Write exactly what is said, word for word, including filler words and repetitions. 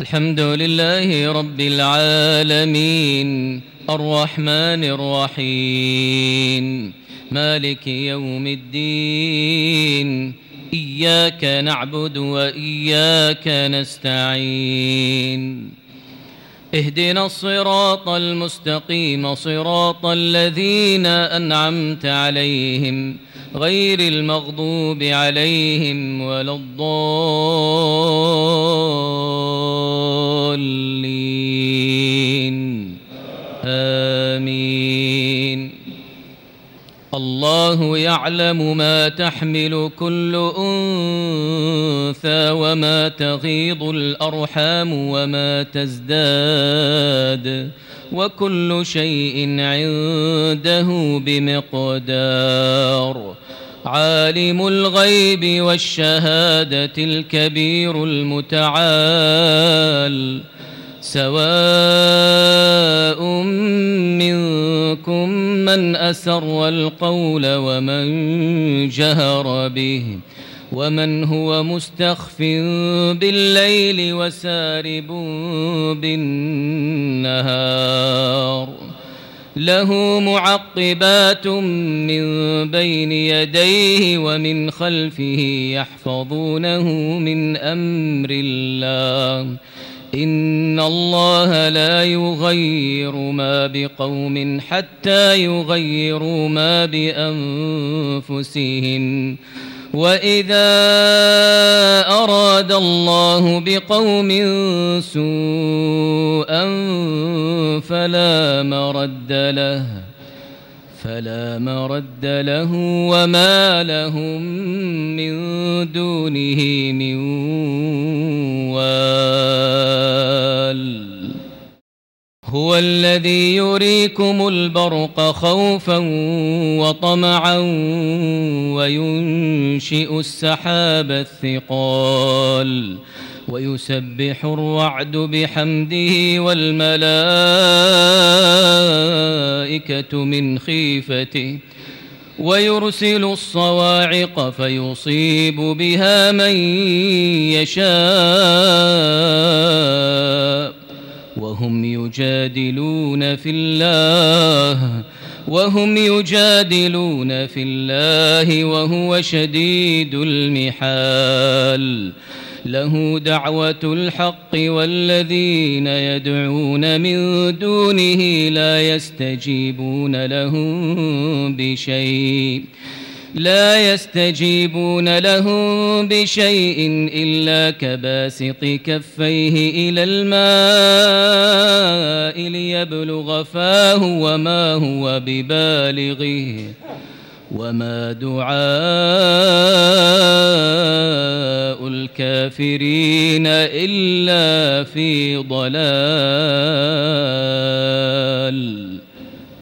الحمد لله رب العالمين الرحمن الرحيم مالك يوم الدين إياك نعبد وإياك نستعين اهدنا الصراط المستقيم صراط الذين أنعمت عليهم غير المغضوب عليهم ولا الضالين آمين. الله يعلم ما تحمل كل أنثى وما تغيض الأرحام وما تزداد وكل شيء عنده بمقدار. عالم الغيب والشهادة الكبير المتعال سواء منكم من أسر القول ومن جهر به ومن هو مستخف بالليل وسارب بالنهار. له معقبات من بين يديه ومن خلفه يحفظونه من أمر الله. إن الله لا يغير ما بقوم حتى يغيروا ما بأنفسهم. وإذا أراد الله بقوم سوءا فلا مرد له فلا مرد له وما لهم من دونه من وال. هو الذي يريكم البرق خوفا وطمعا وينشئ السحاب الثقال ويسبح الرعد بحمده والملائكة من خيفته ويرسل الصواعق فيصيب بها من يشاء وهم يجادلون في الله وهم يجادلون في الله وهو شديد المحال. له دعوة الحق والذين يدعون من دونه لا يستجيبون لهم بشيء لا يستجيبون لهم بشيء إلا كباسط كفيه إلى الماء ليبلغ فاه وما هو ببالغه وما دعاء الكافرين إلا في ضلال.